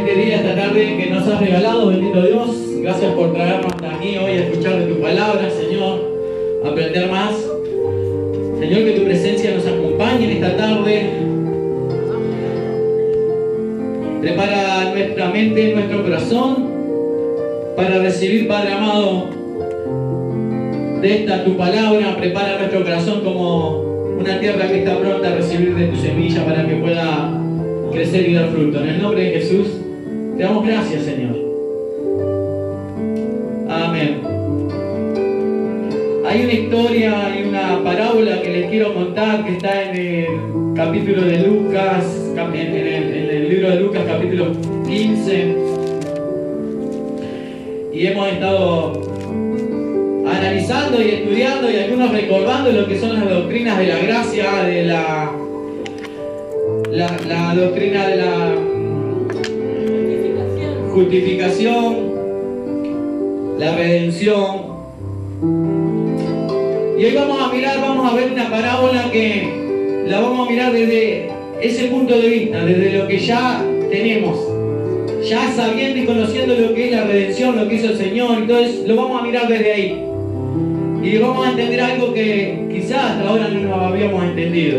este día, esta tarde que nos has regalado, bendito Dios. Gracias por traernos hasta aquí hoy a escuchar de tu palabra, Señor, a aprender más. Señor, que tu presencia nos acompañe en esta tarde. Prepara nuestra mente, nuestro corazón para recibir, Padre amado, de esta tu palabra. Prepara nuestro corazón como una tierra que está pronta a recibir de tu semilla para que pueda crecer y dar fruto. En el nombre de Jesús, te damos gracias, Señor. Amén. Hay una historia, hay una parábola que les quiero contar que está en el capítulo de Lucas, en el libro de Lucas, capítulo 15. Y hemos estado analizando y estudiando y algunos recordando lo que son las doctrinas de la gracia, de la doctrina de la justificación, la redención. Y hoy vamos a ver una parábola que la vamos a mirar desde ese punto de vista, desde lo que ya tenemos, ya sabiendo y conociendo lo que es la redención, lo que hizo el Señor. Entonces lo vamos a mirar desde ahí y vamos a entender algo que quizás hasta ahora no nos habíamos entendido.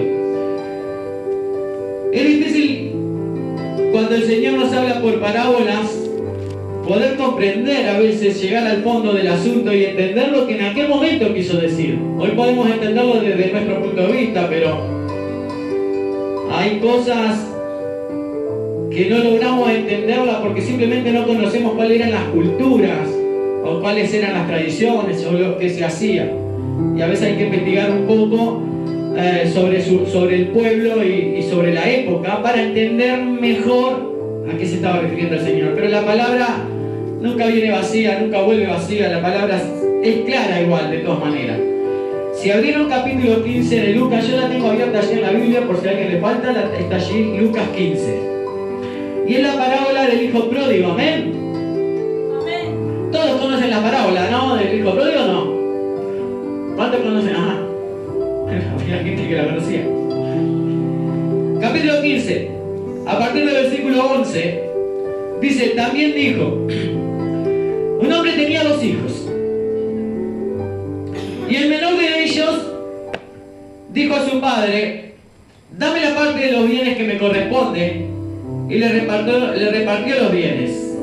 Es difícil cuando el Señor nos habla por parábolas poder comprender, a veces llegar al fondo del asunto y entender lo que en aquel momento quiso decir. Hoy podemos entenderlo desde nuestro punto de vista, pero hay cosas que no logramos entenderlas porque simplemente no conocemos cuáles eran las culturas o cuáles eran las tradiciones o lo que se hacía. Y a veces hay que investigar un poco sobre el pueblo y sobre la época para entender mejor a qué se estaba refiriendo el Señor. Pero la palabra nunca viene vacía, nunca vuelve vacía. La palabra es clara igual, de todas maneras. Si abrieron capítulo 15 de Lucas, yo la tengo abierta allí en la Biblia por si a alguien le falta, está allí Lucas 15. Y es la parábola del hijo pródigo, ¿amén? Amén. Todos conocen la parábola, ¿no? Del hijo pródigo, ¿no? ¿Cuántos conocen? Ajá. Había gente que la conocía. Capítulo 15, a partir del versículo 11, dice: también dijo, un hombre tenía 2 hijos, y el menor de ellos dijo a su padre: dame la parte de los bienes que me corresponde, y le repartió los bienes.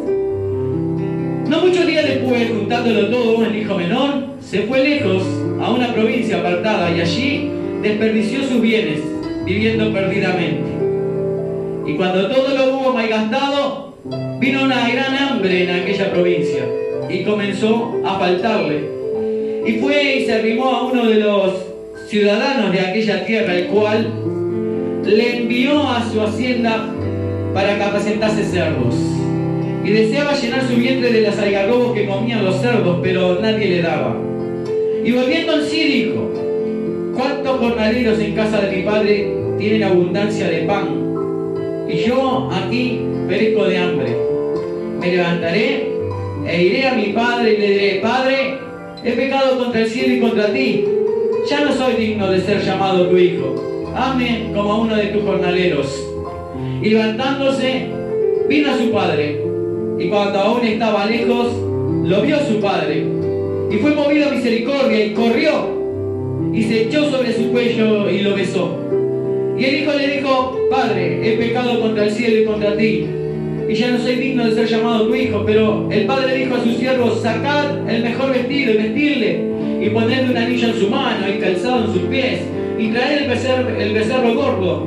No muchos días después, juntándolo todo, el hijo menor se fue lejos a una provincia apartada y allí desperdició sus bienes, viviendo perdidamente. Y cuando todo lo hubo malgastado, vino una gran hambre en aquella provincia y comenzó a faltarle. Y fue y se arrimó a uno de los ciudadanos de aquella tierra, el cual le envió a su hacienda para que apacentase cerdos. Y deseaba llenar su vientre de los algarrobos que comían los cerdos, pero nadie le daba. Y volviendo en sí dijo: ¿cuántos jornaleros en casa de mi padre tienen abundancia de pan? Y yo aquí perezco de hambre. Me levantaré e iré a mi padre y le diré: Padre, he pecado contra el cielo y contra ti. Ya no soy digno de ser llamado tu hijo. Hazme como a uno de tus jornaleros. Y levantándose, vino a su padre. Y cuando aún estaba lejos, lo vio su padre. Y fue movido a misericordia y corrió. Y se echó sobre su cuello y lo besó. Y el hijo le dijo: Padre, he pecado contra el cielo y contra ti, y ya no soy digno de ser llamado tu hijo. Pero el padre dijo a sus siervos: sacad el mejor vestido y vestirle, y ponedle un anillo en su mano y calzado en sus pies, y traed el becerro gordo,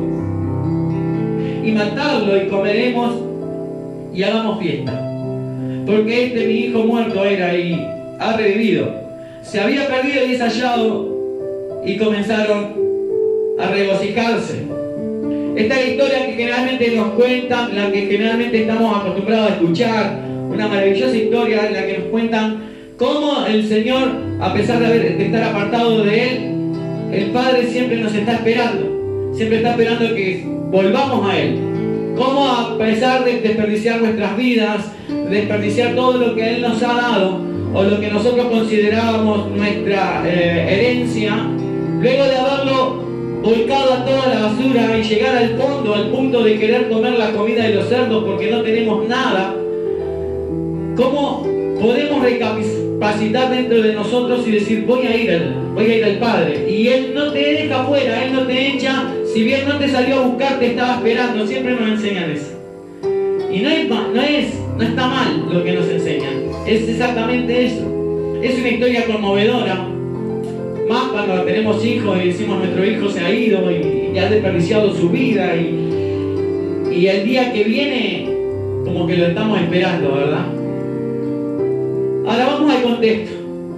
y matadlo, y comeremos y hagamos fiesta. Porque mi hijo muerto era y ha revivido. Se había perdido y es hallado. Y comenzaron a regocijarse. Esta es la historia que generalmente nos cuentan, la que generalmente estamos acostumbrados a escuchar, una maravillosa historia en la que nos cuentan cómo el Señor, a pesar de estar apartado de Él, el Padre siempre nos está esperando, siempre está esperando que volvamos a Él. Cómo a pesar de desperdiciar nuestras vidas, desperdiciar todo lo que Él nos ha dado, o lo que nosotros considerábamos nuestra herencia, luego de haberlo volcado a toda la basura y llegar al fondo, al punto de querer comer la comida de los cerdos porque no tenemos nada, ¿cómo podemos recapacitar dentro de nosotros y decir, voy a ir al Padre? Y Él no te deja fuera, Él no te echa, si bien no te salió a buscar, te estaba esperando. Siempre nos enseñan eso. Y no está mal lo que nos enseñan, es exactamente eso. Es una historia conmovedora, más cuando tenemos hijos y decimos nuestro hijo se ha ido y ha desperdiciado su vida y el día que viene como que lo estamos esperando, ¿verdad? Ahora vamos al contexto.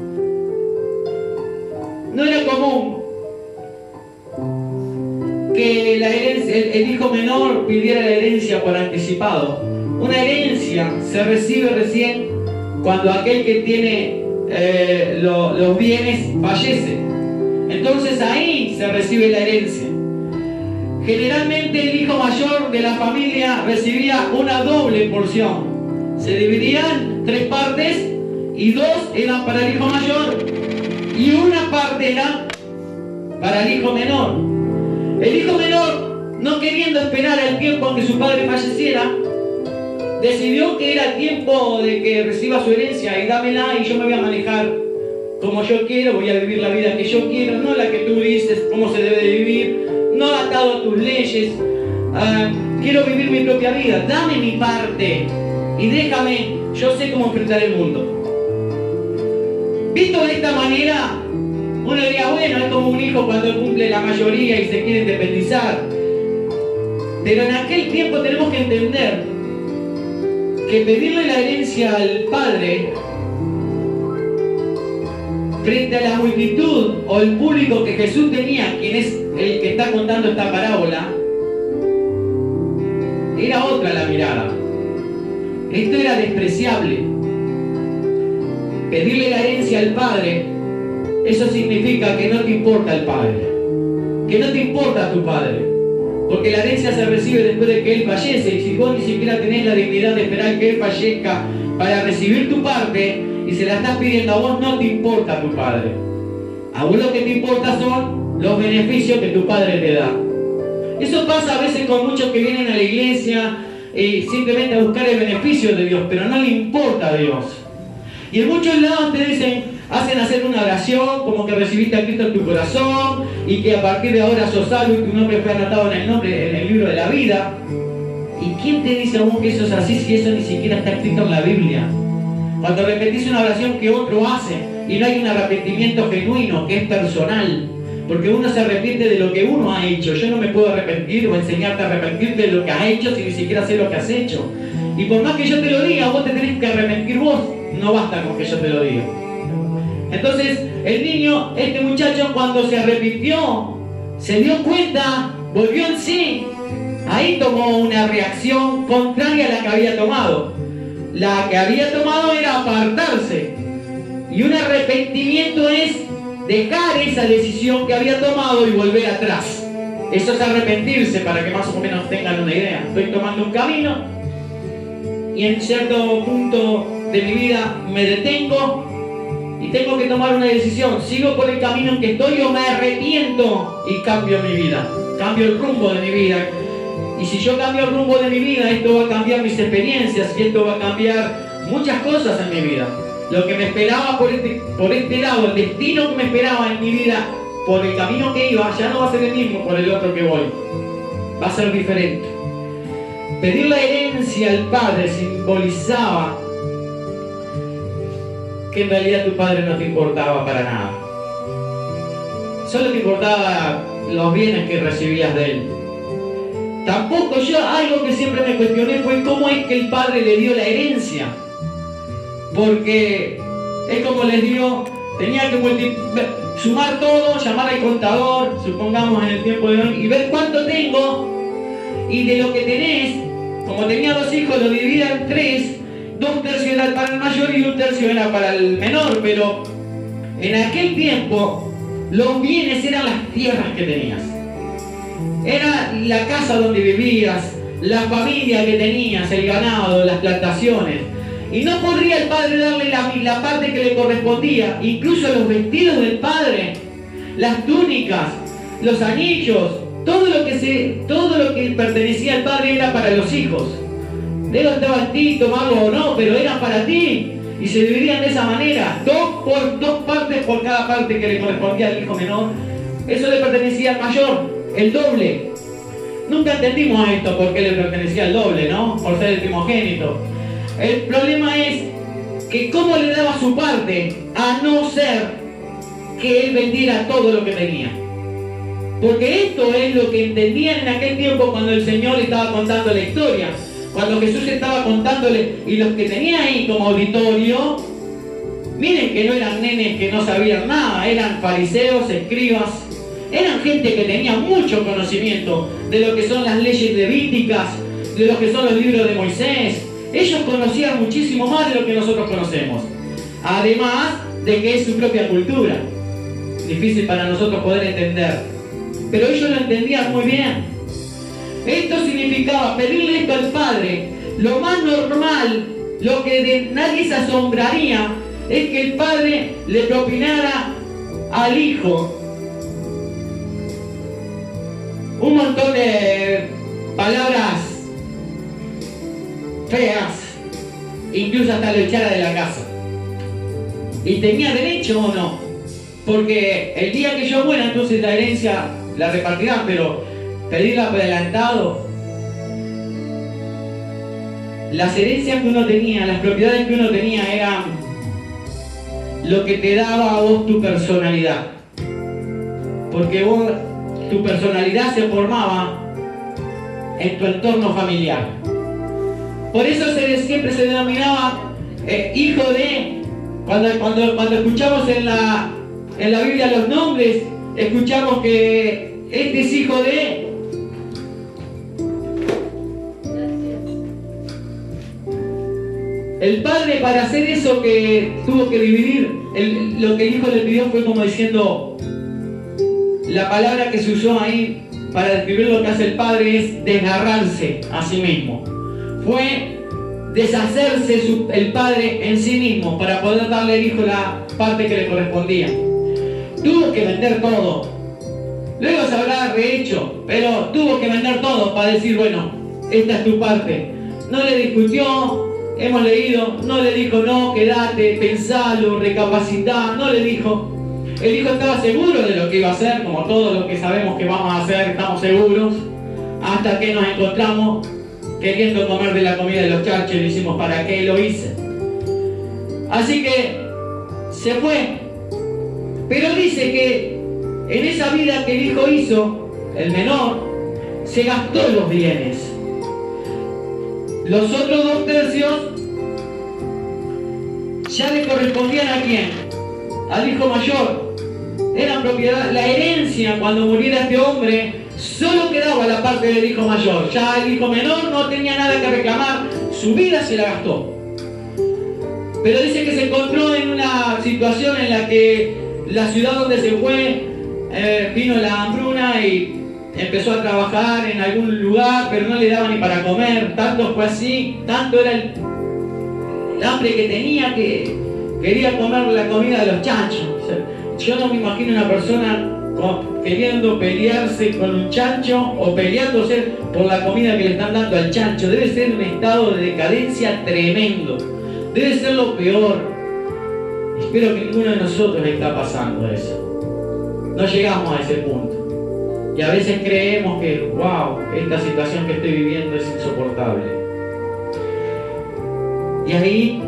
No era común que la herencia, el hijo menor pidiera la herencia por anticipado. Una herencia se recibe recién cuando aquel que tiene los bienes fallece. Entonces ahí se recibe la herencia. Generalmente el hijo mayor de la familia recibía una doble porción. Se dividían 3 partes y 2 eran para el hijo mayor y una parte era para el hijo menor. El hijo menor, no queriendo esperar el tiempo en que su padre falleciera, decidió que era tiempo de que reciba su herencia y dámela y yo me voy a manejar como yo quiero, voy a vivir la vida que yo quiero, no la que tú dices cómo se debe de vivir, no atado a tus leyes. Quiero vivir mi propia vida, dame mi parte y déjame, yo sé cómo enfrentar el mundo. Visto de esta manera, uno diría, bueno, es como un hijo cuando cumple la mayoría y se quiere independizar. Pero en aquel tiempo tenemos que entender que pedirle la herencia al padre frente a la multitud o el público que Jesús tenía, quien es el que está contando esta parábola, era otra la mirada. Esto era despreciable. Pedirle la herencia al padre, eso significa que no te importa el padre, que no te importa tu padre, porque la herencia se recibe después de que él fallece, y si vos ni siquiera tenés la dignidad de esperar que él fallezca para recibir tu parte y se la estás pidiendo a vos, no te importa tu padre. A vos lo que te importa son los beneficios que tu padre te da. Eso pasa a veces con muchos que vienen a la iglesia simplemente a buscar el beneficio de Dios, pero no le importa a Dios. Y en muchos lados te dicen, hacen hacer una oración como que recibiste a Cristo en tu corazón y que a partir de ahora sos salvo y tu nombre fue anotado en el libro de la vida. ¿Y quién te dice a vos que eso es así si eso ni siquiera está escrito en la Biblia? Cuando repetís una oración que otro hace y no hay un arrepentimiento genuino, que es personal, porque uno se arrepiente de lo que uno ha hecho. Yo no me puedo arrepentir o enseñarte a arrepentirte de lo que has hecho si ni siquiera sé lo que has hecho. Y por más que yo te lo diga, vos te tenés que arrepentir vos. No basta con que yo te lo diga. Entonces, el niño, este muchacho, cuando se arrepintió, se dio cuenta, volvió en sí. Ahí tomó una reacción contraria a la que había tomado. La que había tomado era apartarse. Y un arrepentimiento es dejar esa decisión que había tomado y volver atrás. Eso es arrepentirse, para que más o menos tengan una idea. Estoy tomando un camino y en cierto punto de mi vida me detengo y tengo que tomar una decisión. ¿Sigo por el camino en que estoy o me arrepiento y cambio mi vida? Cambio el rumbo de mi vida. Y si yo cambio el rumbo de mi vida, esto va a cambiar mis experiencias y esto va a cambiar muchas cosas en mi vida. Lo que me esperaba por este lado, el destino que me esperaba en mi vida, por el camino que iba, ya no va a ser el mismo por el otro que voy. Va a ser diferente. Pedir la herencia al padre simbolizaba que en realidad tu padre no te importaba para nada. Solo te importaba los bienes que recibías de él. Tampoco algo que siempre me cuestioné fue cómo es que el padre le dio la herencia. Porque es como les digo, tenía que sumar todo, llamar al contador, supongamos en el tiempo de hoy, y ver cuánto tengo, y de lo que tenés, como tenía 2 hijos, lo dividía en 3, 2 tercios era para el mayor y 1 tercio era para el menor, pero en aquel tiempo los bienes eran las tierras que tenías. Era la casa donde vivías, la familia que tenías, el ganado, las plantaciones. Y no podría el padre darle la parte que le correspondía, incluso los vestidos del padre, las túnicas, los anillos, todo lo que pertenecía al padre era para los hijos. Debo estaba a ti tomarlo o no, pero era para ti. Y se dividían de esa manera, dos partes por cada parte que le correspondía al hijo menor. Eso le pertenecía al mayor, el doble. Nunca entendimos esto, por qué le pertenecía el doble, ¿no? Por ser el primogénito. El problema es que cómo le daba su parte, a no ser que él vendiera todo lo que tenía. Porque esto es lo que entendían en aquel tiempo cuando el Señor le estaba contando la historia. Cuando Jesús estaba contándole, y los que tenía ahí como auditorio, miren que no eran nenes que no sabían nada, eran fariseos, escribas, eran gente que tenía mucho conocimiento de lo que son las leyes levíticas, de lo que son los libros de Moisés. Ellos conocían muchísimo más de lo que nosotros conocemos. Además de que es su propia cultura. Difícil para nosotros poder entender. Pero ellos lo entendían muy bien. Esto significaba pedirle esto al Padre. Lo más normal, lo que de nadie se asombraría, es que el Padre le propinara al Hijo un montón de palabras feas, incluso hasta lo echara de la casa. ¿Y tenía derecho o no? Porque el día que yo muera, entonces la herencia la repartirán, pero pedirla por adelantado. Las herencias que uno tenía, las propiedades que uno tenía, eran lo que te daba a vos tu personalidad. Porque vos, tu personalidad se formaba en tu entorno familiar. Por eso siempre se denominaba hijo de. Cuando escuchamos en la Biblia los nombres, escuchamos que este es hijo de. El padre, para hacer eso que tuvo que dividir, lo que el hijo le pidió fue como diciendo, la palabra que se usó ahí para describir lo que hace el padre es desgarrarse a sí mismo. Fue deshacerse el padre en sí mismo para poder darle al hijo la parte que le correspondía. Tuvo que vender todo. Luego se habrá rehecho, pero tuvo que vender todo para decir, bueno, esta es tu parte. No le discutió. Hemos leído, no le dijo, no, quédate, pensalo, recapacitá, no le dijo. El hijo estaba seguro de lo que iba a hacer, como todos los que sabemos que vamos a hacer, estamos seguros, hasta que nos encontramos queriendo comer de la comida de los charchos y decimos, ¿para qué lo hice? Así que se fue. Pero dice que en esa vida que el hijo hizo, el menor, se gastó los bienes. Los otros 2/3 ya le correspondían ¿a quién? Al hijo mayor. Eran propiedad. La herencia, cuando muriera este hombre, solo quedaba la parte del hijo mayor. Ya el hijo menor no tenía nada que reclamar. Su vida se la gastó. Pero dice que se encontró en una situación en la que la ciudad donde se fue, vino la hambruna y empezó a trabajar en algún lugar, pero no le daba ni para comer. Tanto fue así, tanto era el hambre que tenía, que quería comer la comida de los chanchos. O sea, yo no me imagino una persona queriendo pelearse con un chancho o peleándose por la comida que le están dando al chancho. Debe ser un estado de decadencia tremendo. Debe ser lo peor. Espero que ninguno de nosotros está pasando eso. No llegamos a ese punto. Y a veces creemos que, wow, esta situación que estoy viviendo es insoportable. Y ahí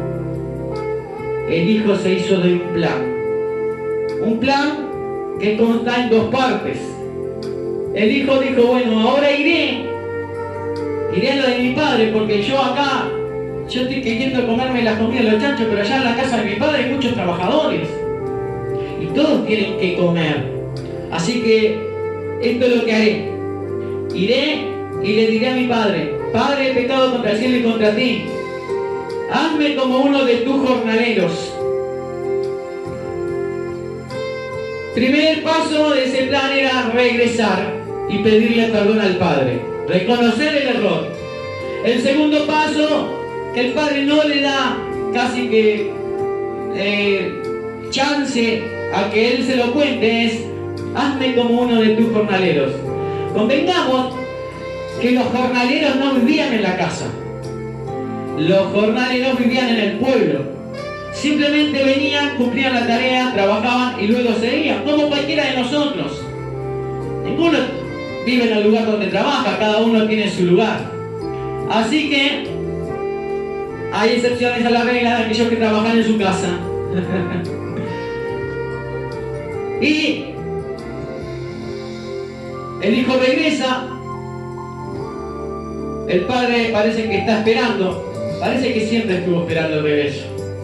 el hijo se hizo de un plan. Un plan que consta en 2 partes. El hijo dijo, bueno, ahora iré a lo de mi padre, porque yo acá, yo estoy queriendo comerme la comida de los chanchos, pero allá en la casa de mi padre hay muchos trabajadores. Y todos tienen que comer. Así que esto es lo que haré. Iré y le diré a mi padre, Padre, he pecado contra el cielo y contra ti. Hazme como uno de tus jornaleros. Primer paso de ese plan era regresar y pedirle perdón al padre. Reconocer el error. El segundo paso, que el padre no le da casi que chance a que él se lo cuente, es Hazme como uno de tus jornaleros. Convengamos que los jornaleros no vivían en la casa. Los jornaleros vivían en el pueblo. Simplemente venían, cumplían la tarea, trabajaban y luego se iban, como cualquiera de nosotros. Ninguno vive en el lugar donde trabaja, cada uno tiene su lugar. Así que hay excepciones a la regla de aquellos que trabajan en su casa. Y el hijo regresa. El padre parece que está esperando. Parece que siempre estuvo esperando el regreso.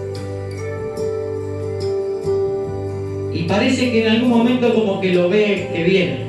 Y parece que en algún momento como que lo ve que viene.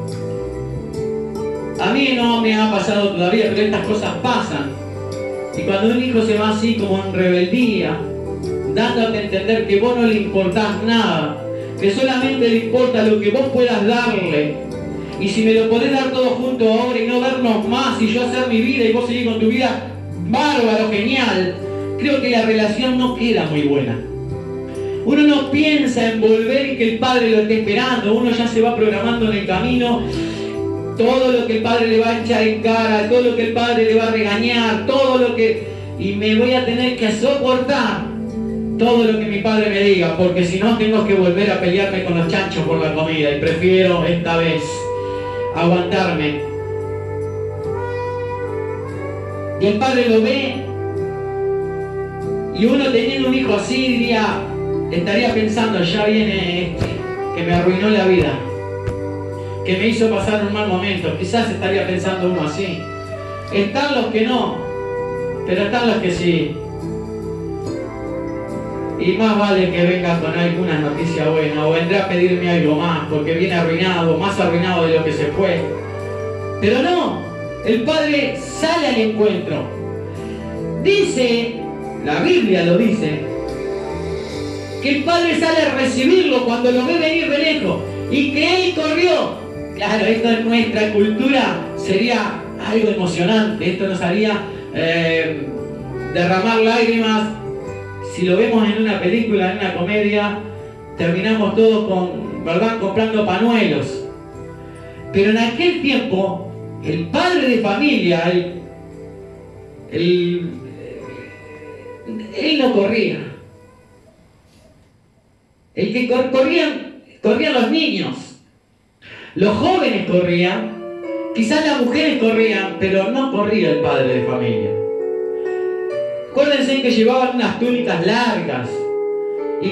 A mí no me ha pasado todavía, pero estas cosas pasan. Y cuando un hijo se va así como en rebeldía, dándote a entender que vos no le importás nada, que solamente le importa lo que vos puedas darle, y si me lo podés dar todo junto ahora y no vernos más, y yo hacer mi vida y vos seguir con tu vida, bárbaro, genial, creo que la relación no queda muy buena. Uno no piensa en volver y que el padre lo esté esperando, uno ya se va programando en el camino todo lo que el padre le va a echar en cara, todo lo que el padre le va a regañar, todo lo que... y me voy a tener que soportar todo lo que mi padre me diga, porque si no tengo que volver a pelearme con los chanchos por la comida, y prefiero esta vez aguantarme. Y el padre lo ve, y uno teniendo un hijo así diría, estaría pensando, ya viene este que me arruinó la vida, que me hizo pasar un mal momento. Quizás estaría pensando uno así. Están los que no, pero están los que sí. Y más vale que venga con alguna noticia buena, o vendrá a pedirme algo más, porque viene arruinado, más arruinado de lo que se fue. Pero no, el padre sale al encuentro. Dice, la Biblia lo dice, que el padre sale a recibirlo cuando lo ve venir de lejos, y que él corrió. Claro, esto en nuestra cultura sería algo emocionante, esto nos haría derramar lágrimas. Si lo vemos en una película, en una comedia, terminamos todos comprando pañuelos. Pero en aquel tiempo, el padre de familia, él no corría. El que corrían los niños. Los jóvenes corrían, quizás las mujeres corrían, pero no corría el padre de familia. Acuérdense que llevaban unas túnicas largas, y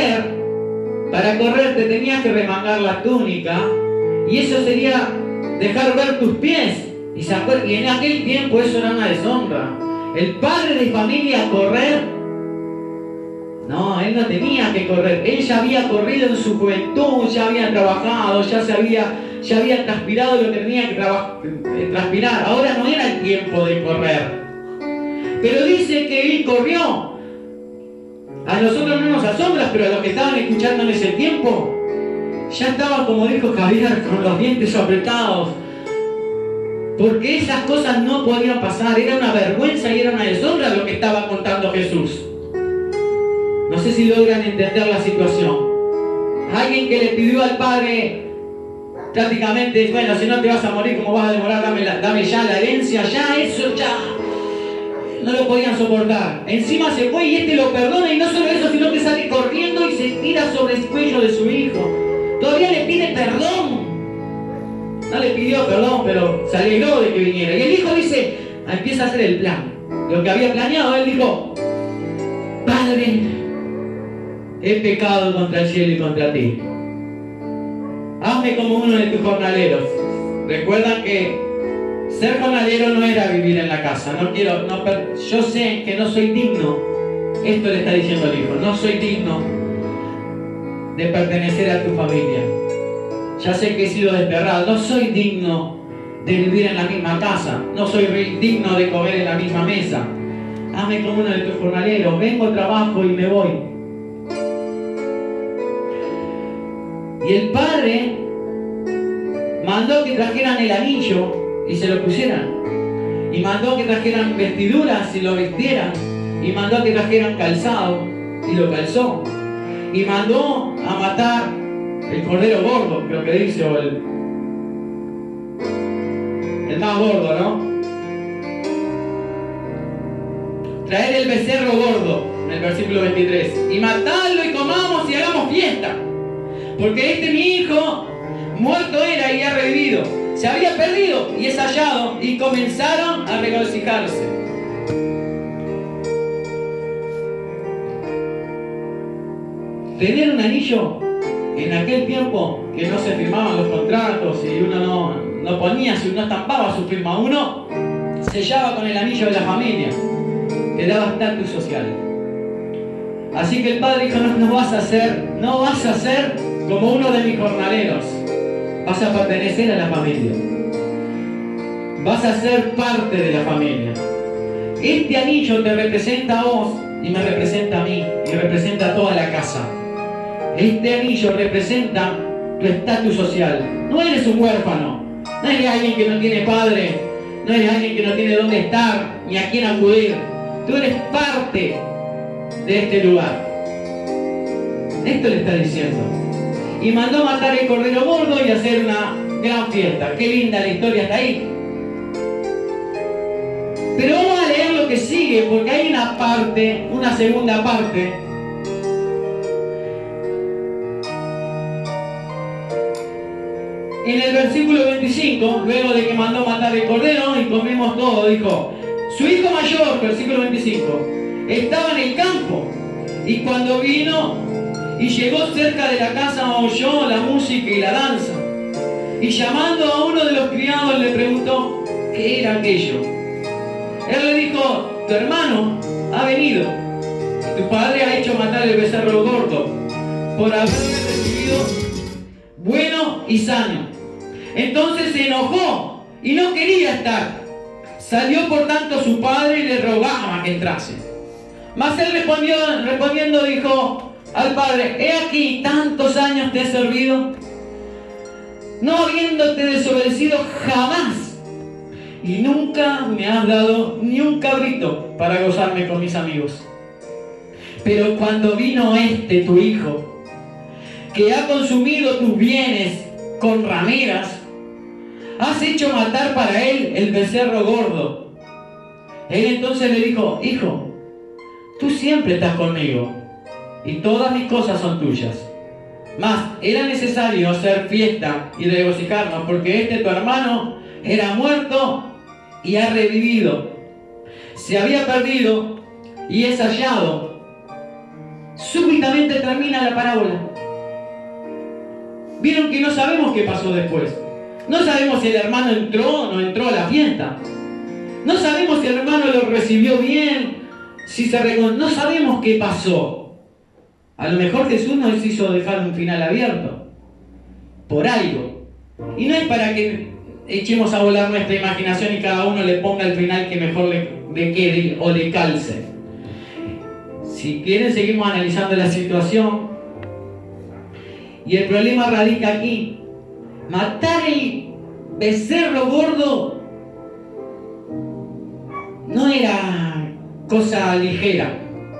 para correr te tenías que remangar la túnica, y eso sería dejar ver tus pies, y en aquel tiempo eso era una deshonra. El padre de familia correr, no, él no tenía que correr, él ya había corrido en su juventud, ya había trabajado, ya había transpirado lo que tenía que transpirar. Ahora no era el tiempo de correr. Pero dice que él corrió. A nosotros no nos asombra, pero a los que estaban escuchando en ese tiempo, ya estaban, como dijo Javier, con los dientes apretados. Porque esas cosas no podían pasar, era una vergüenza y era una deshonra lo que estaba contando Jesús. No sé si logran entender la situación. Alguien que le pidió al padre prácticamente, bueno, si no te vas a morir, ¿cómo vas a demorar? Dame ya la herencia, ya eso, ya. No lo podían soportar. Encima se fue y este lo perdona, y no solo eso, sino que sale corriendo y se tira sobre el cuello de su hijo. Todavía le pide perdón. No le pidió perdón, pero se alegró de que viniera. Y el hijo dice, empieza a hacer el plan. Lo que había planeado, él dijo, Padre, he pecado contra el cielo y contra ti. Hazme como uno de tus jornaleros. Recuerdan que ser jornalero no era vivir en la casa. Yo sé que no soy digno. Esto le está diciendo el hijo. No soy digno de pertenecer a tu familia. Ya sé que he sido desterrado. No soy digno de vivir en la misma casa. No soy digno de comer en la misma mesa. Hazme como uno de tus jornaleros. Vengo, trabajo y me voy. Y el padre mandó que trajeran el anillo y se lo pusieran. Y mandó que trajeran vestiduras y lo vistieran. Y mandó que trajeran calzado y lo calzó. Y mandó a matar el cordero gordo, creo que dice, o el más gordo, ¿no? Traer el becerro gordo, en el versículo 23, y matarlo y comamos y hagamos fiesta, porque este mi hijo muerto era y ha revivido, se había perdido y es hallado, y comenzaron a regocijarse. Tener un anillo en aquel tiempo, que no se firmaban los contratos y uno no ponía, si uno estampaba su firma, uno sellaba con el anillo de la familia, te daba estatus social. Así que el padre dijo: no vas a ser como uno de mis jornaleros, vas a pertenecer a la familia, vas a ser parte de la familia. Este anillo te representa a vos y me representa a mí y representa a toda la casa. Este anillo representa tu estatus social. No eres un huérfano, no eres alguien que no tiene padre, no eres alguien que no tiene dónde estar ni a quién acudir. Tú eres parte de este lugar. Esto le está diciendo. Y mandó matar el cordero gordo y hacer una gran fiesta. Qué linda la historia hasta ahí. Pero vamos a leer lo que sigue, porque hay una segunda parte. En el versículo 25, luego de que mandó matar el cordero y comimos todo, dijo: su hijo mayor, versículo 25, estaba en el campo, y cuando vino y llegó cerca de la casa, oyó la música y la danza, y llamando a uno de los criados le preguntó qué era aquello. Él le dijo: tu hermano ha venido, tu padre ha hecho matar el becerro gordo por haberle recibido bueno y sano. Entonces se enojó y no quería estar. Salió por tanto su padre y le rogaba que entrase. Mas él respondiendo dijo al padre: he aquí, tantos años te he servido, no habiéndote desobedecido jamás, y nunca me has dado ni un cabrito para gozarme con mis amigos. Pero cuando vino este tu hijo, que ha consumido tus bienes con rameras, has hecho matar para él el becerro gordo. Él entonces le dijo: hijo, tú siempre estás conmigo y todas mis cosas son tuyas. Mas era necesario hacer fiesta y regocijarnos, porque este tu hermano era muerto y ha revivido, se había perdido y es hallado. Súbitamente termina la parábola. Vieron que no sabemos qué pasó después. No sabemos si el hermano entró o no entró a la fiesta. No sabemos si el hermano lo recibió bien, no sabemos qué pasó. A lo mejor Jesús nos hizo dejar un final abierto por algo. Y no es para que echemos a volar nuestra imaginación y cada uno le ponga el final que mejor le quede o le calce. Si quieren, seguimos analizando la situación. Y el problema radica aquí. Matar el becerro gordo no era cosa ligera.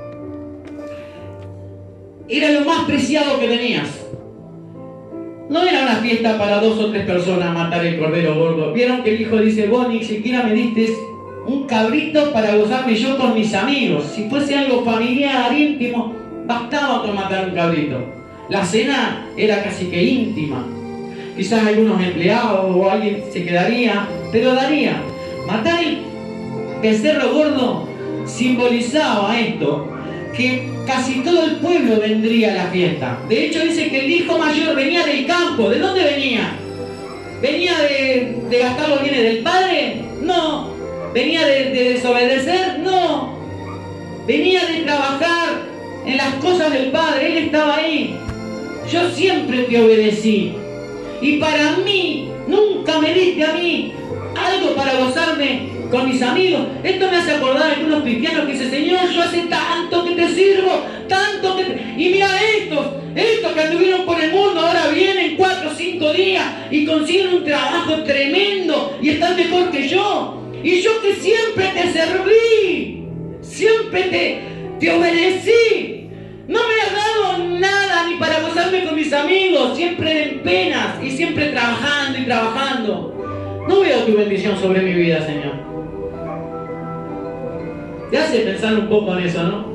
Era lo más preciado que tenías. No era una fiesta para 2 o 3 personas matar el cordero gordo. Vieron que el hijo dice: vos ni siquiera me diste un cabrito para gozarme yo con mis amigos. Si fuese algo familiar, íntimo, bastaba con matar un cabrito. La cena era casi que íntima. Quizás algunos empleados o alguien se quedaría, pero daría. Matar el becerro gordo simbolizaba esto, que casi todo el pueblo vendría a la fiesta. De hecho dice que el hijo mayor venía del campo. ¿De dónde venía? ¿Venía de gastar los bienes del padre? No. ¿Venía de desobedecer? No. Venía de trabajar en las cosas del padre. Él estaba ahí. Yo siempre te obedecí. Y para mí, nunca me diste a mí algo para gozarme con mis amigos. Esto me hace acordar a algunos cristianos que dicen: Señor, yo hace tanto que te sirvo, tanto que y mira estos que anduvieron por el mundo, ahora vienen 4 o 5 días y consiguen un trabajo tremendo y están mejor que yo. Y yo que siempre te serví, siempre te obedecí, no me has dado nada ni para gozar pasarme con mis amigos, siempre en penas y siempre trabajando y trabajando. No veo tu bendición sobre mi vida, Señor. Te hace pensar un poco en eso, ¿no?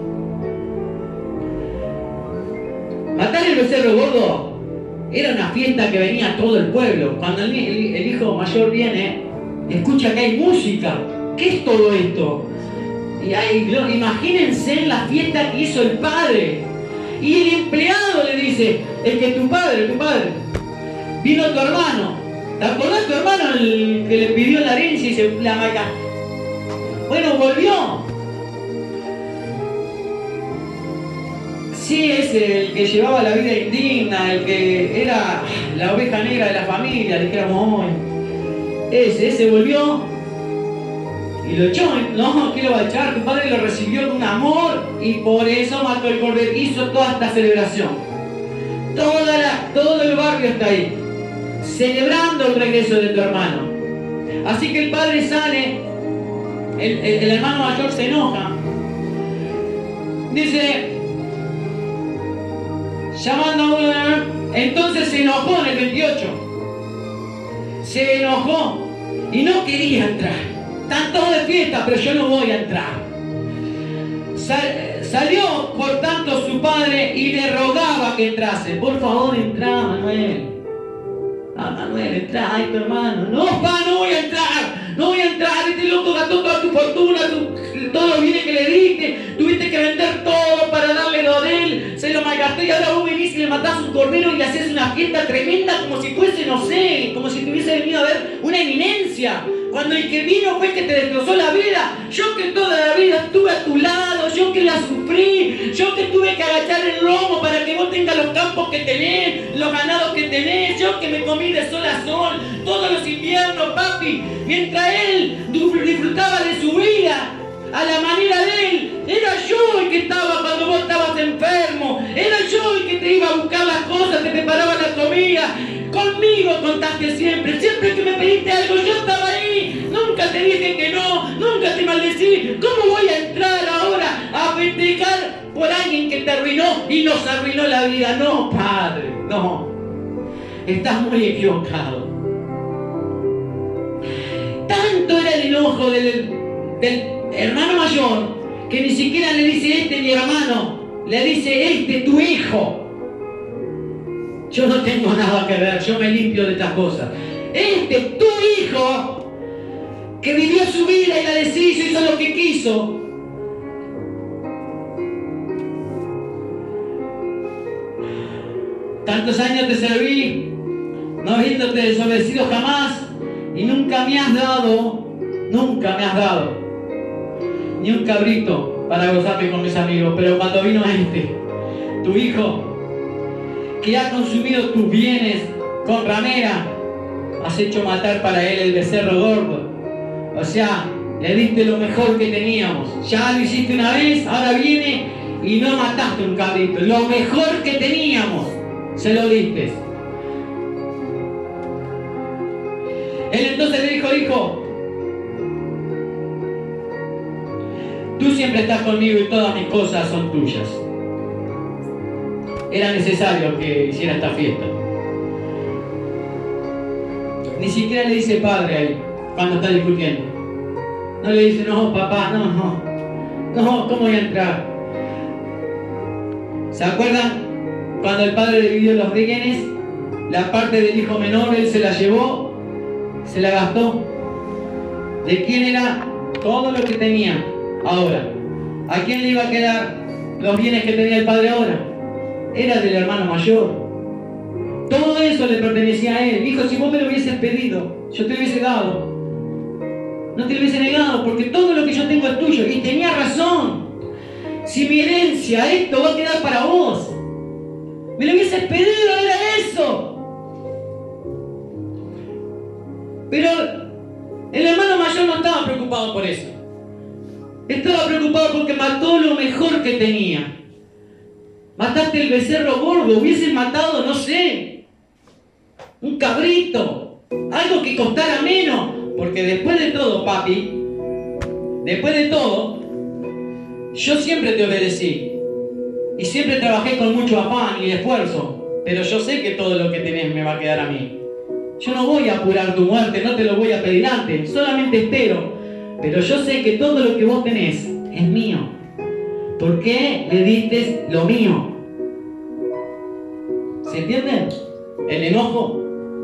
Matar el becerro gordo era una fiesta que venía todo el pueblo. Cuando el hijo mayor viene, escucha que hay música. ¿Qué es todo esto? Y imagínense la fiesta que hizo el padre. Y el empleado le dice, es que tu padre, vino tu hermano. ¿Te acordás tu hermano, el que le pidió la herencia y se la maca? Bueno, volvió. Sí, es el que llevaba la vida indigna, el que era la oveja negra de la familia, dijéramos hoy. Ese volvió. Y lo echó. No, ¿qué lo va a echar? Tu padre lo recibió con amor y por eso mató el cordero. Hizo toda esta celebración. Todo el barrio está ahí, celebrando el regreso de tu hermano. Así que el padre sale, el hermano mayor se enoja. Dice, llamando a uno, entonces se enojó en el 28. Se enojó y no quería entrar. Están todos de fiesta, pero yo no voy a entrar. Salió, por tanto, su padre y le rogaba que entrase. Por favor, entra, Manuel. Manuel, entra, ay, tu hermano. No, pa, no voy a entrar. No voy a entrar. Este loco gastó toda tu fortuna, todos los bienes que le diste. Tuviste que vender todo para darle lo de él. Se lo malgasté y ahora vos venís y le matás un cordero y le haces una fiesta tremenda como si fuese, no sé, como si te hubiese venido a ver una eminencia. Cuando el que vino fue el que te destrozó la vida. Yo que toda la vida estuve a tu lado, yo que la sufrí, yo que tuve que agachar el lomo para que vos tengas los campos que tenés, los ganados que tenés, yo que me comí de sol a sol todos los inviernos, papi, mientras él disfrutaba de su vida a la manera de él. Era yo el que estaba cuando vos estabas enfermo, era yo el que te iba a buscar las cosas, te preparaba la comida. Conmigo contaste siempre, siempre que me pediste algo yo estaba ahí, nunca te dije que no, nunca te maldecí. ¿Cómo voy a entrar ahora a festejar por alguien que te arruinó y nos arruinó la vida? No, padre, no, estás muy equivocado. Tanto era el enojo del hermano mayor que ni siquiera le dice este mi hermano, le dice este tu hijo. Yo no tengo nada que ver, yo me limpio de estas cosas. Este, tu hijo, que vivió su vida y la deshizo, hizo lo que quiso. Tantos años te serví, no habiéndote desobedecido jamás, y nunca me has dado ni un cabrito para gozarme con mis amigos. Pero cuando vino este, tu hijo, que ha consumido tus bienes con ramera, has hecho matar para él el becerro gordo. O sea, le diste lo mejor que teníamos. Ya lo hiciste una vez, ahora viene y no mataste un cabrito. Lo mejor que teníamos, se lo diste. Él entonces le dijo, hijo, tú siempre estás conmigo y todas mis cosas son tuyas. Era necesario que hiciera esta fiesta. Ni siquiera le dice padre ahí, cuando está discutiendo. No le dice, no, papá, no, ¿cómo voy a entrar? ¿Se acuerdan? Cuando el padre dividió los bienes, la parte del hijo menor, él se la llevó, se la gastó. ¿De quién era? Todo lo que tenía ahora. ¿A quién le iba a quedar los bienes que tenía el padre ahora? Era del hermano mayor. Todo eso le pertenecía a él. Dijo, si vos me lo hubieses pedido, yo te lo hubiese dado. No te lo hubiese negado, porque todo lo que yo tengo es tuyo. Y tenía razón. Si mi herencia, esto va a quedar para vos, me lo hubieses pedido, era eso. Pero el hermano mayor no estaba preocupado por eso. Estaba preocupado porque mató lo mejor que tenía. Mataste el becerro gordo, hubieses matado, no sé, un cabrito, algo que costara menos, porque después de todo, papi, después de todo, yo siempre te obedecí y siempre trabajé con mucho afán y esfuerzo pero yo sé que todo lo que tenés me va a quedar a mí. Yo no voy a apurar tu muerte, no te lo voy a pedir antes, solamente espero. Pero yo sé que todo lo que vos tenés es mío. ¿Por qué le diste lo mío? ¿Se entiende? El enojo.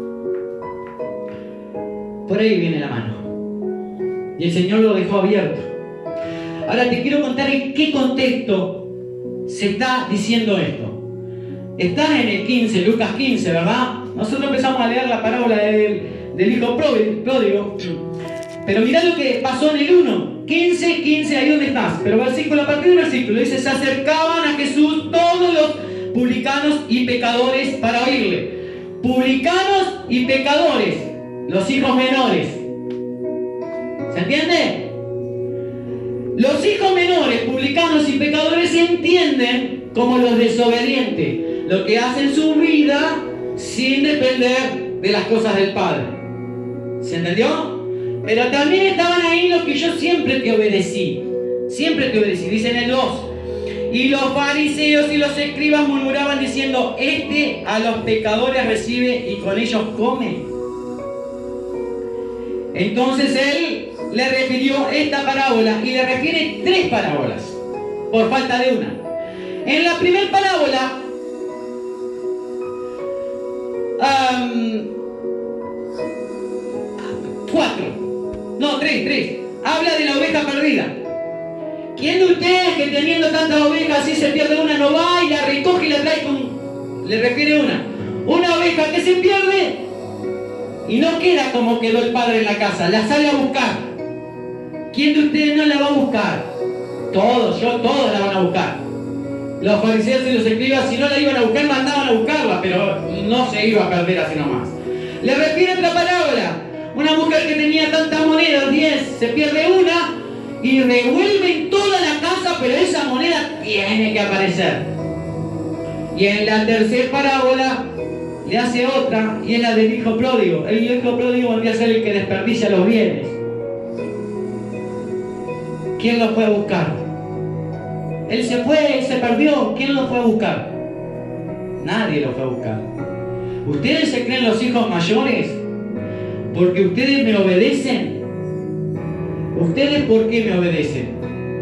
Por ahí viene la mano. Y el Señor lo dejó abierto. Ahora te quiero contar en qué contexto se está diciendo esto. Está en el 15, Lucas 15, ¿verdad? Nosotros empezamos a leer la parábola del hijo pródigo. Pero mirá lo que pasó en el 1. 15, ahí donde estás. Pero versículo, a partir del versículo dice: se acercaban a Jesús todos los publicanos y pecadores para oírle. Publicanos y pecadores, los hijos menores. ¿Se entiende? Los hijos menores, publicanos y pecadores, se entienden como los desobedientes, los que hacen su vida sin depender de las cosas del Padre. ¿Se entendió? Pero también estaban ahí los que yo siempre te obedecí. Siempre te obedecí. Dice en el 2. Y los fariseos y los escribas murmuraban diciendo: este a los pecadores recibe y con ellos come. Entonces él le refirió esta parábola y le refiere 3 parábolas por falta de una. En la primera parábola 3 habla de la oveja perdida. ¿Quién de ustedes que teniendo tantas ovejas, si se pierde una, no va y la recoge y la trae con... Le refiere una oveja que se pierde y no queda como quedó el padre en la casa, la sale a buscar. ¿Quién de ustedes no la va a buscar? Todos la van a buscar. Los fariseos y los escribas, si no la iban a buscar, mandaban a buscarla, pero no se iba a perder así nomás. Le refiere otra parábola. Una mujer que tenía tantas monedas, 10, se pierde una y revuelven toda la casa, pero esa moneda tiene que aparecer. Y en la tercera parábola le hace otra, y es la del hijo pródigo. El hijo pródigo vendría a ser el que desperdicia los bienes. ¿Quién lo fue a buscar? Él se fue, se perdió. ¿Quién lo fue a buscar? Nadie lo fue a buscar. ¿Ustedes se creen los hijos mayores? Porque ustedes me obedecen. ¿Ustedes por qué me obedecen?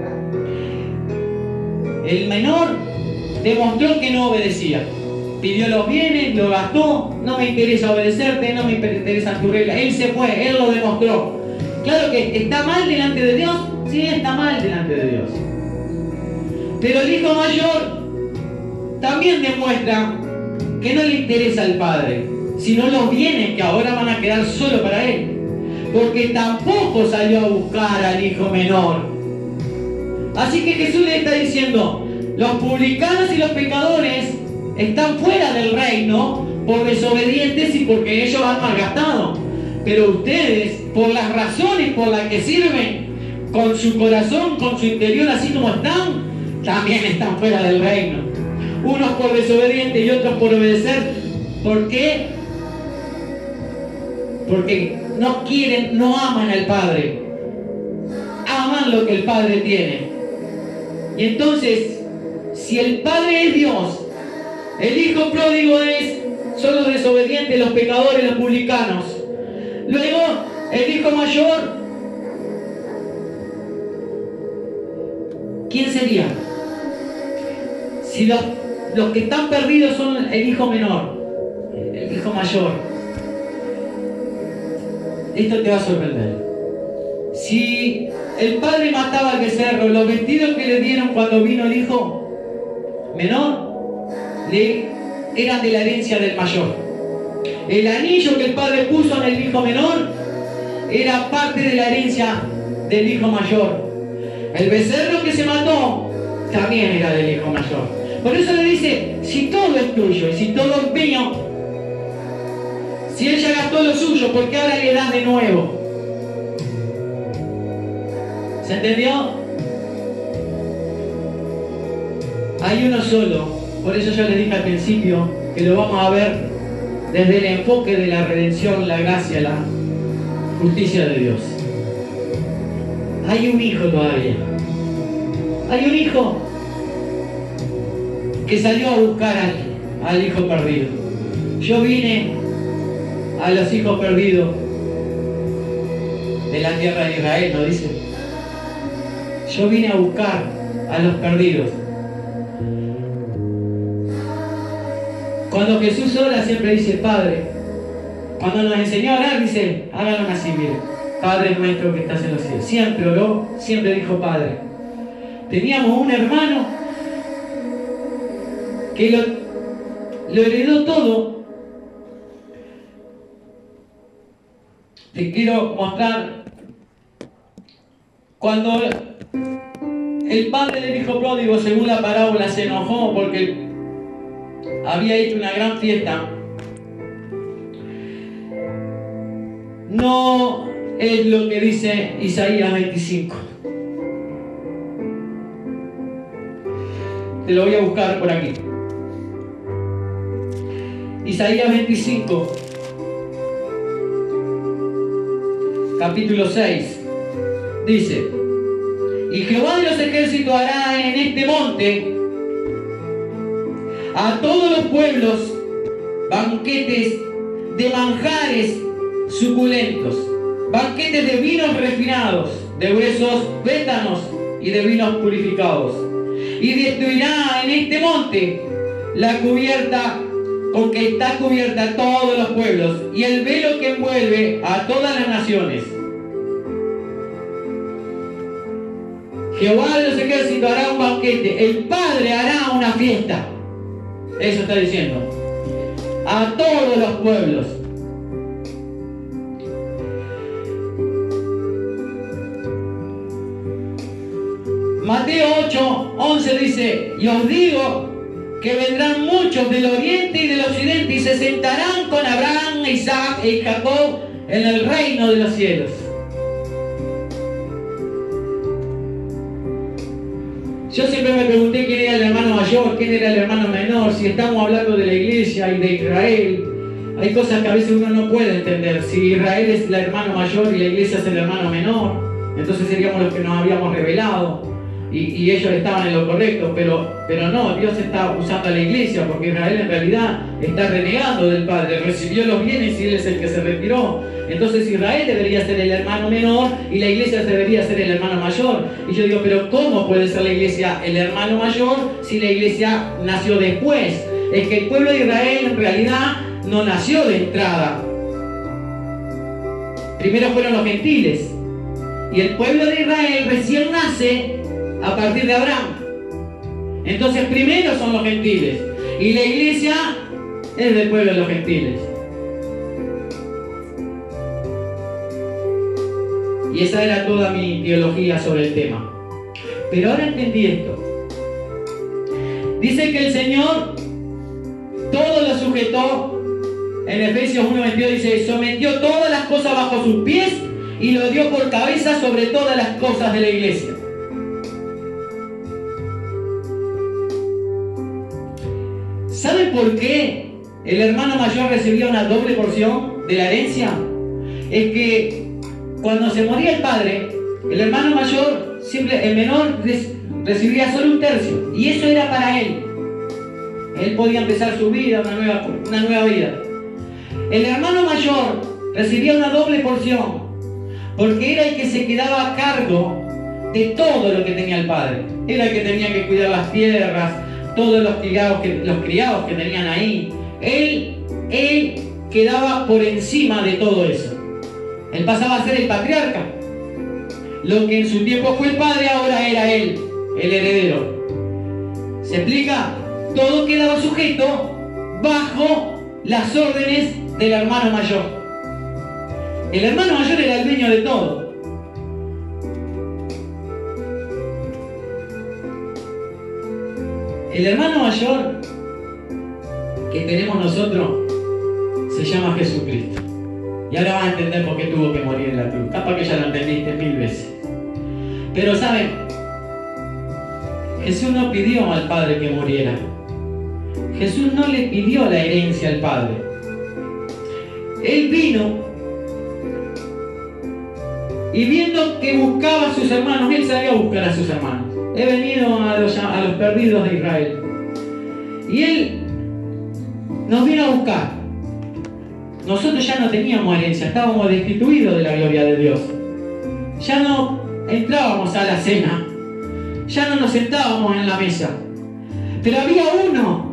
El menor demostró que no obedecía. Pidió los bienes, lo gastó. No me interesa obedecerte, no me interesan tus reglas. Él se fue, él lo demostró. Claro que está mal delante de Dios. Sí, está mal delante de Dios. Pero el hijo mayor también demuestra que no le interesa al padre, sino los bienes que ahora van a quedar solo para él. Porque tampoco salió a buscar al hijo menor. Así que Jesús le está diciendo: los publicanos y los pecadores están fuera del reino por desobedientes y porque ellos han malgastado. Pero ustedes, por las razones por las que sirven, con su corazón, con su interior así como están, también están fuera del reino. Unos por desobedientes y otros por obedecer. ¿Por qué? Porque no quieren, no aman al Padre. Aman lo que el Padre tiene. Y entonces, si el Padre es Dios, el hijo pródigo son los desobedientes, los pecadores, los publicanos. Luego, el hijo mayor, ¿quién sería? Si los que están perdidos son el hijo menor, el hijo mayor. Esto te va a sorprender. Si el padre mataba al becerro, los vestidos que le dieron cuando vino el hijo menor eran de la herencia del mayor. El anillo que el padre puso en el hijo menor era parte de la herencia del hijo mayor. El becerro que se mató también era del hijo mayor. Por eso le dice: si todo es tuyo y si todo es mío, si él ya gastó lo suyo, ¿por qué ahora le das de nuevo? ¿Se entendió? Hay uno solo. Por eso yo les dije al principio que lo vamos a ver desde el enfoque de la redención, la gracia, la justicia de Dios. Hay un hijo todavía. Hay un hijo que salió a buscar a alguien. al hijo perdido. Yo vine a los hijos perdidos de la tierra de Israel, ¿no dice? Yo vine a buscar a los perdidos. Cuando Jesús ora siempre dice Padre. Cuando nos enseñó a orar dice, háganlo así, mire. Padre nuestro que estás en los cielos. Siempre oró, siempre dijo Padre. Teníamos un hermano que lo heredó todo. Te quiero mostrar cuando el padre del hijo pródigo, según la parábola, se enojó porque había hecho una gran fiesta. No es lo que dice Isaías 25. Te lo voy a buscar por aquí. Isaías 25, capítulo 6, dice: y Jehová de los ejércitos hará en este monte a todos los pueblos banquetes de manjares suculentos, banquetes de vinos refinados, de gruesos pétanos y de vinos purificados. Y destruirá en este monte la cubierta con que está cubierta todos los pueblos y el velo que envuelve a todas las naciones. Jehová de los ejércitos hará un banquete, el Padre hará una fiesta. Eso está diciendo. A todos los pueblos. Mateo 8:11 dice: y os digo que vendrán muchos del oriente y del occidente y se sentarán con Abraham, Isaac y Jacob en el reino de los cielos. Yo siempre me pregunté quién era el hermano mayor, quién era el hermano menor. Si estamos hablando de la iglesia y de Israel, hay cosas que a veces uno no puede entender. Si Israel es el hermano mayor y la iglesia es el hermano menor, entonces seríamos los que nos habíamos revelado. Y ellos estaban en lo correcto, pero no, Dios está usando a la iglesia porque Israel en realidad está renegando del Padre, recibió los bienes y Él es el que se retiró. Entonces Israel debería ser el hermano menor y la iglesia debería ser el hermano mayor. Y yo digo, pero ¿cómo puede ser la iglesia el hermano mayor si la iglesia nació después? Es que el pueblo de Israel en realidad no nació de entrada. Primero fueron los gentiles y el pueblo de Israel recién nace a partir de Abraham. Entonces primero son los gentiles y la iglesia es del pueblo de los gentiles. Y esa era toda mi teología sobre el tema. Pero ahora entendí esto. Dice que el Señor todo lo sujetó. En Efesios 1:22 dice: sometió todas las cosas bajo sus pies y lo dio por cabeza sobre todas las cosas de la iglesia. ¿Saben por qué el hermano mayor recibía una doble porción de la herencia? Es que cuando se moría el padre, el hermano mayor, el menor recibía solo un tercio, y eso era para él. Él podía empezar su vida, una nueva vida. El hermano mayor recibía una doble porción, porque era el que se quedaba a cargo de todo lo que tenía el padre. Era el que tenía que cuidar las tierras, todos los criados que tenían ahí. Él quedaba por encima de todo eso. Él pasaba a ser el patriarca. Lo que en su tiempo fue el padre, ahora era él, el heredero. ¿Se explica? Todo quedaba sujeto bajo las órdenes del hermano mayor. El hermano mayor era el dueño de todo. El hermano mayor que tenemos nosotros se llama Jesucristo. Y ahora vas a entender por qué tuvo que morir en la cruz. Capaz que ya lo entendiste 1000 veces. Pero saben, Jesús no pidió al Padre que muriera. Jesús no le pidió la herencia al Padre. Él vino y viendo que buscaba a sus hermanos, Él sabía buscar a sus hermanos. He venido a los perdidos de Israel. Y Él nos vino a buscar. Nosotros ya no teníamos herencia, estábamos destituidos de la gloria de Dios. Ya no entrábamos a la cena, ya no nos sentábamos en la mesa. Pero había uno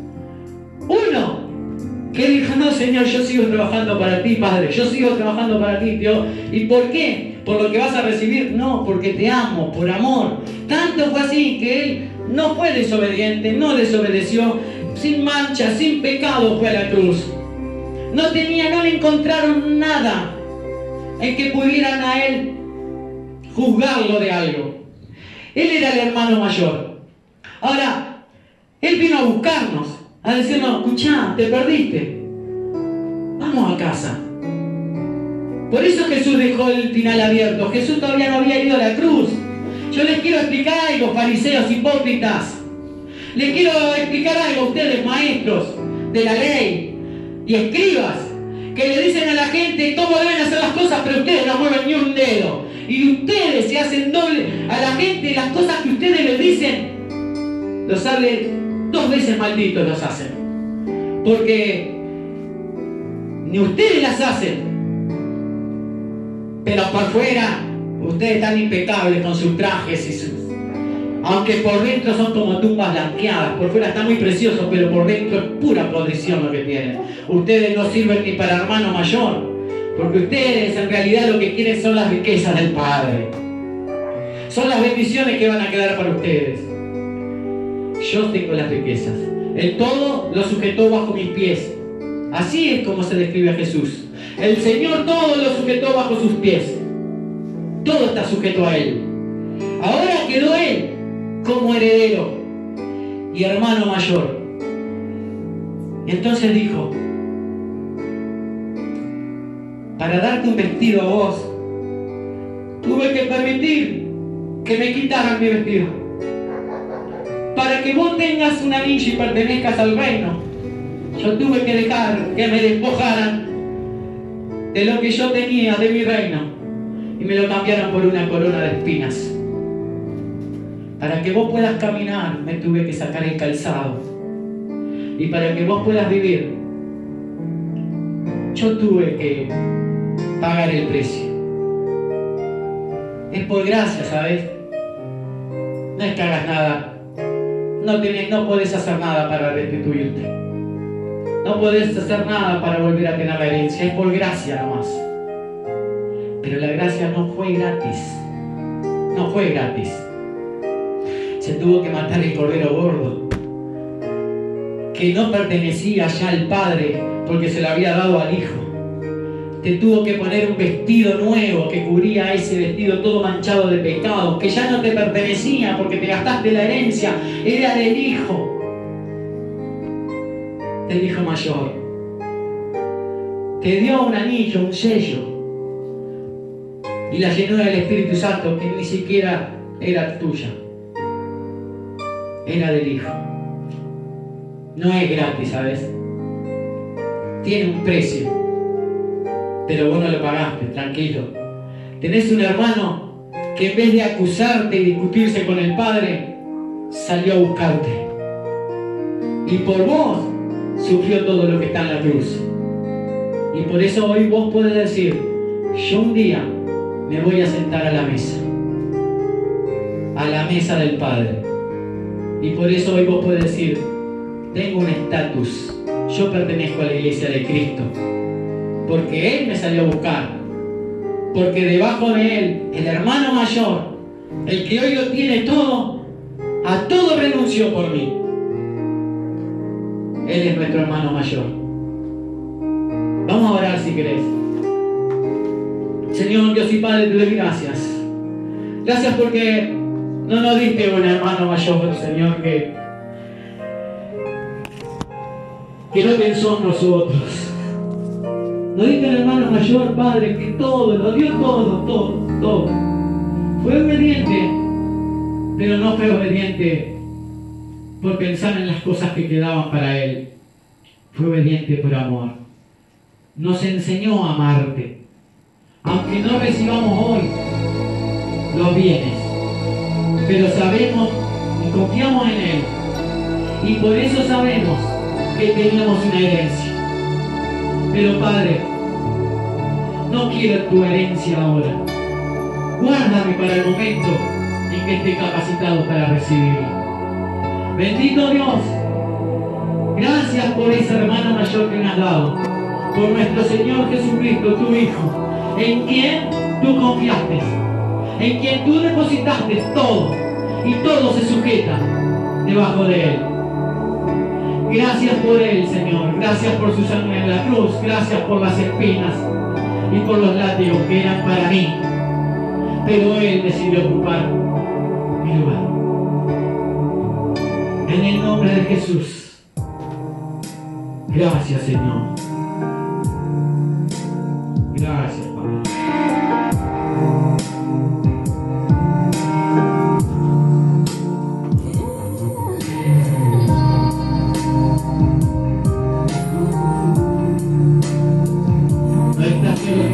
que dijo: no, Señor, yo sigo trabajando para ti, Padre, yo sigo trabajando para ti, Dios. ¿Y por qué? ¿Por lo que vas a recibir? No, porque te amo, por amor. Tanto fue así que Él no fue desobediente, no desobedeció, sin mancha, sin pecado fue a la cruz. No le encontraron nada en que pudieran a Él juzgarlo de algo. Él era el hermano mayor. Ahora, Él vino a buscarnos, a decirnos: escuchá, te perdiste, vamos a casa. Por eso Jesús dejó el final abierto. Jesús todavía no había ido a la cruz. Yo les quiero explicar algo, fariseos hipócritas. Les quiero explicar algo a ustedes, maestros de la ley y escribas, que le dicen a la gente cómo deben hacer las cosas, pero ustedes no mueven ni un dedo. Y ustedes se hacen doble a la gente, las cosas que ustedes les dicen, los salen 2 veces malditos, los hacen. Porque ni ustedes las hacen, pero por fuera ustedes están impecables con sus trajes y sus... Aunque por dentro son como tumbas blanqueadas, por fuera está muy precioso, pero por dentro es pura podrición lo que tienen. Ustedes no sirven ni para hermano mayor, porque ustedes en realidad lo que quieren son las riquezas del Padre. Son las bendiciones que van a quedar para ustedes. Yo tengo las riquezas. El todo lo sujetó bajo mis pies. Así es como se describe a Jesús. El Señor todo lo sujetó bajo sus pies. Todo está sujeto a Él. Ahora quedó Él como heredero y hermano mayor. Y entonces dijo: para darte un vestido a vos, tuve que permitir que me quitaran mi vestido. Para que vos tengas un anillo y pertenezcas al reino, yo tuve que dejar que me despojaran de lo que yo tenía de mi reino y me lo cambiaron por una corona de espinas. Para que vos puedas caminar, me tuve que sacar el calzado. Y para que vos puedas vivir, yo tuve que pagar el precio. Es por gracia, ¿sabes? No es que hagas nada. No podés hacer nada para restituirte. No podés hacer nada para volver a tener la herencia. Es por gracia nomás. Pero la gracia no fue gratis. No fue gratis. Se tuvo que matar el cordero gordo, que no pertenecía ya al Padre porque se lo había dado al Hijo. Te tuvo que poner un vestido nuevo que cubría ese vestido todo manchado de pecado, que ya no te pertenecía porque te gastaste la herencia, era del Hijo mayor. Te dio un anillo, un sello, y la llenura del Espíritu Santo que ni siquiera era tuya. Era del Hijo. No es gratis, ¿sabes? Tiene un precio, pero vos no lo pagaste, tranquilo. Tenés un hermano que en vez de acusarte y discutirse con el Padre, salió a buscarte. Y por vos sufrió todo lo que está en la cruz. Y por eso hoy vos podés decir: yo un día me voy a sentar a la mesa del Padre. Y por eso hoy vos podés decir: tengo un estatus, yo pertenezco a la iglesia de Cristo, porque Él me salió a buscar, porque debajo de Él, el hermano mayor, el que hoy lo tiene todo, a todo renunció por mí. Él es nuestro hermano mayor. Vamos a orar si querés. Señor Dios y Padre, te doy gracias. Gracias porque no nos diste un hermano mayor, Señor, que no pensó en nosotros. Nos diste un hermano mayor, Padre, que todo, lo dio todo. Fue obediente, pero no fue obediente por pensar en las cosas que quedaban para Él. Fue obediente por amor. Nos enseñó a amarte. Aunque no recibamos hoy los bienes, pero sabemos y confiamos en Él. Y por eso sabemos que teníamos una herencia. Pero Padre, no quiero tu herencia ahora. Guárdame para el momento en que esté capacitado para recibirla. Bendito Dios, gracias por esa hermana mayor que me has dado, por nuestro Señor Jesucristo, tu Hijo, en quien tú confiaste, en quien tú depositaste todo, y todo se sujeta debajo de Él. Gracias por Él, Señor, gracias por su sangre en la cruz, gracias por las espinas y por los látigos que eran para mí, pero Él decidió ocupar mi lugar. En el nombre de Jesús, gracias, Señor. Gracias.